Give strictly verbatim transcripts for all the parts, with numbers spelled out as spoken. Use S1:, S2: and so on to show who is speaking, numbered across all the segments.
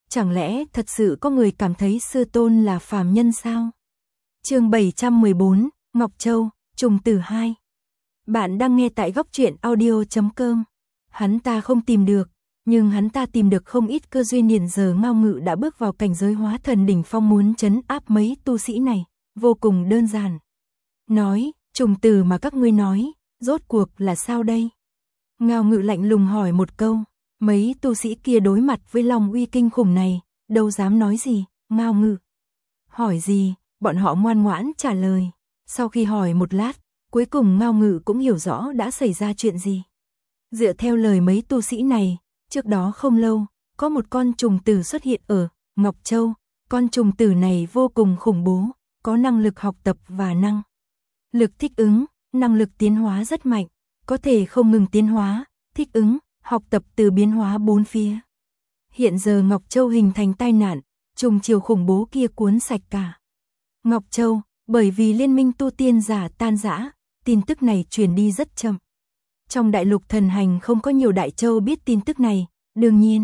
S1: Chẳng lẽ thật sự có người cảm thấy sư tôn là phàm nhân sao? Chương bảy trăm mười bốn, Ngọc Châu, trùng tử hai. Bạn đang nghe tại góc truyện audio chấm com. Hắn ta không tìm được, nhưng hắn ta tìm được không ít cơ duyên. Hiện giờ Ngao Ngự đã bước vào cảnh giới hóa thần đỉnh phong, muốn trấn áp mấy tu sĩ này, vô cùng đơn giản. Nói, trùng tử mà các ngươi nói, rốt cuộc là sao đây? Ngao Ngự lạnh lùng hỏi một câu. Mấy tu sĩ kia đối mặt với lòng uy kinh khủng này, đâu dám nói gì. Ngao Ngự hỏi gì, bọn họ ngoan ngoãn trả lời. Sau khi hỏi một lát, cuối cùng Ngao Ngự cũng hiểu rõ đã xảy ra chuyện gì. Dựa theo lời mấy tu sĩ này, trước đó không lâu, có một con trùng tử xuất hiện ở Ngọc Châu. Con trùng tử này vô cùng khủng bố, có năng lực học tập và năng lực thích ứng, năng lực tiến hóa rất mạnh, có thể không ngừng tiến hóa, thích ứng, học tập từ biến hóa bốn phía. Hiện giờ Ngọc Châu hình thành tai nạn, trùng chiều khủng bố kia cuốn sạch cả Ngọc Châu, bởi vì liên minh tu tiên giả tan rã, tin tức này truyền đi rất chậm. Trong đại lục thần hành không có nhiều đại châu biết tin tức này, đương nhiên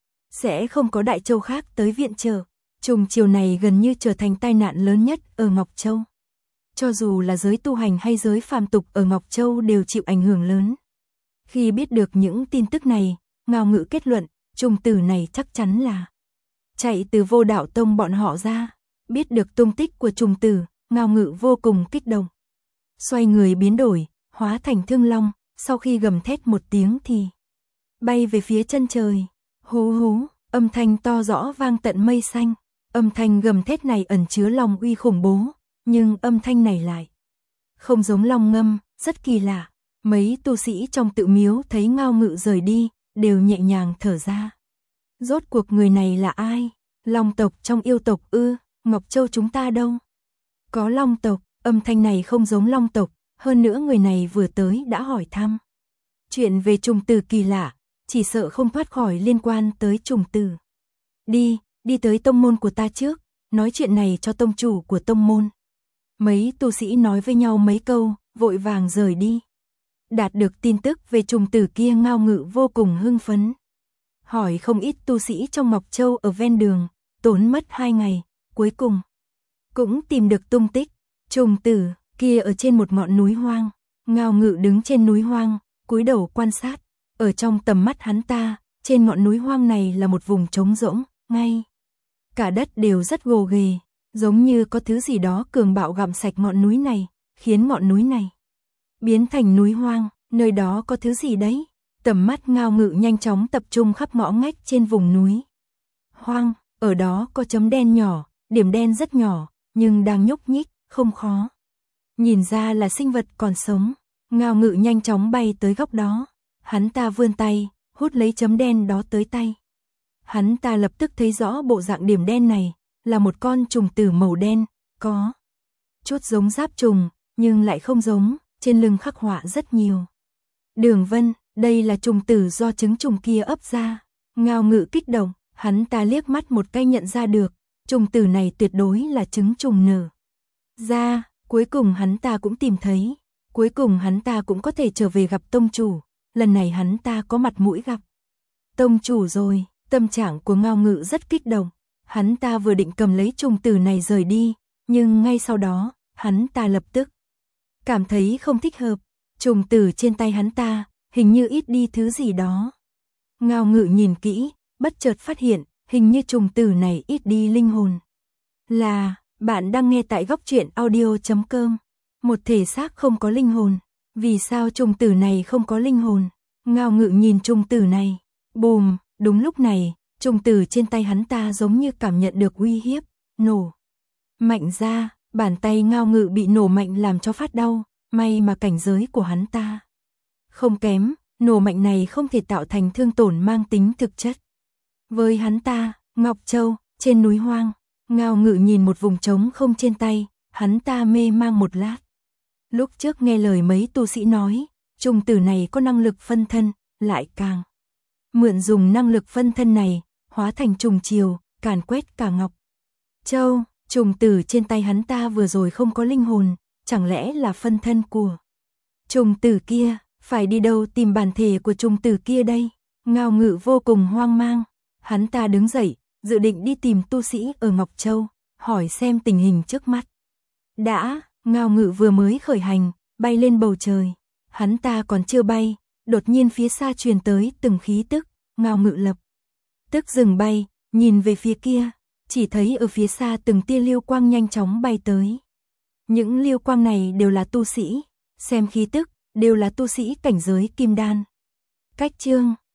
S1: sẽ không có đại châu khác tới viện trợ. Trùng chiều này gần như trở thành tai nạn lớn nhất ở Ngọc Châu. Cho dù là giới tu hành hay giới phàm tục ở Ngọc Châu đều chịu ảnh hưởng lớn. Khi biết được những tin tức này, Ngao Ngự kết luận, trùng tử này chắc chắn là chạy từ Vô Đạo Tông bọn họ ra. Biết được tung tích của trùng tử, Ngao Ngự vô cùng kích động. Xoay người biến đổi, hóa thành thương long, sau khi gầm thét một tiếng thì bay về phía chân trời. Hú hú, âm thanh to rõ vang tận mây xanh. Âm thanh gầm thét này ẩn chứa lòng uy khủng bố, nhưng âm thanh này lại không giống long ngâm, rất kỳ lạ. Mấy tu sĩ trong tự miếu thấy Ngao Ngự rời đi, đều nhẹ nhàng thở ra. Rốt cuộc người này là ai? Long tộc trong yêu tộc ư? Ngọc Châu chúng ta đâu có long tộc, âm thanh này không giống long tộc, hơn nữa người này vừa tới đã hỏi thăm. Chuyện về trùng tử kỳ lạ, chỉ sợ không thoát khỏi liên quan tới trùng tử. Đi, đi tới tông môn của ta trước, nói chuyện này cho tông chủ của tông môn. Mấy tu sĩ nói với nhau mấy câu, vội vàng rời đi. Đạt được tin tức về trùng tử kia, Ngao Ngự vô cùng hưng phấn. Hỏi không ít tu sĩ trong Ngọc Châu ở ven đường, tốn mất hai ngày, cuối cùng cũng tìm được tung tích. Trùng tử kia ở trên một ngọn núi hoang. Ngao Ngự đứng trên núi hoang, cúi đầu quan sát. Ở trong tầm mắt hắn ta, trên ngọn núi hoang này là một vùng trống rỗng, ngay cả đất đều rất gồ ghề, giống như có thứ gì đó cường bạo gặm sạch ngọn núi này, khiến ngọn núi này biến thành núi hoang. Nơi đó có thứ gì đấy. Tầm mắt Ngao Ngự nhanh chóng tập trung khắp ngõ ngách trên vùng núi hoang. Ở đó có chấm đen nhỏ, điểm đen rất nhỏ, nhưng đang nhúc nhích, không khó nhìn ra là sinh vật còn sống. Ngao Ngự nhanh chóng bay tới góc đó. Hắn ta vươn tay, hút lấy chấm đen đó tới tay. Hắn ta lập tức thấy rõ bộ dạng điểm đen này là một con trùng tử màu đen, có chút giống giáp trùng, nhưng lại không giống, trên lưng khắc họa rất nhiều đường vân. Đây là trùng tử do trứng trùng kia ấp ra. Ngao Ngự kích động, hắn ta liếc mắt một cái nhận ra được, trùng tử này tuyệt đối là trứng trùng nở ra. Cuối cùng hắn ta cũng tìm thấy, cuối cùng hắn ta cũng có thể trở về gặp tông chủ. Lần này hắn ta có mặt mũi gặp tông chủ rồi. Tâm trạng của Ngao Ngự rất kích động. Hắn ta vừa định cầm lấy trùng tử này rời đi, nhưng ngay sau đó, hắn ta lập tức cảm thấy không thích hợp. Trùng tử trên tay hắn ta, hình như ít đi thứ gì đó. Ngao Ngự nhìn kỹ, bất chợt phát hiện, hình như trùng tử này ít đi linh hồn. Là, bạn đang nghe tại góc truyện audio chấm com. Một thể xác không có linh hồn. Vì sao trùng tử này không có linh hồn? Ngao Ngự nhìn trùng tử này. Bùm, đúng lúc này, trùng tử trên tay hắn ta giống như cảm nhận được uy hiếp, nổ mạnh ra. Bàn tay Ngao Ngự bị nổ mạnh làm cho phát đau. May mà cảnh giới của hắn ta không kém, nổ mạnh này không thể tạo thành thương tổn mang tính thực chất. Với hắn ta, Ngọc Châu, trên núi hoang, Ngao Ngự nhìn một vùng trống không trên tay, hắn ta mê mang một lát. Lúc trước nghe lời mấy tu sĩ nói, trùng tử này có năng lực phân thân, lại càng mượn dùng năng lực phân thân này, hóa thành trùng chiều, càn quét cả Ngọc Châu. Trùng tử trên tay hắn ta vừa rồi không có linh hồn, chẳng lẽ là phân thân của trùng tử kia? Phải đi đâu tìm bản thể của trùng tử kia đây? Ngao Ngự vô cùng hoang mang. Hắn ta đứng dậy, dự định đi tìm tu sĩ ở Ngọc Châu, hỏi xem tình hình trước mắt. Đã, Ngao Ngự vừa mới khởi hành, bay lên bầu trời. Hắn ta còn chưa bay, đột nhiên phía xa truyền tới từng khí tức, Ngao Ngự lập tức dừng bay, nhìn về phía kia, chỉ thấy ở phía xa từng tia lưu quang nhanh chóng bay tới. Những lưu quang này đều là tu sĩ, xem khí tức, đều là tu sĩ cảnh giới kim đan. Cách chương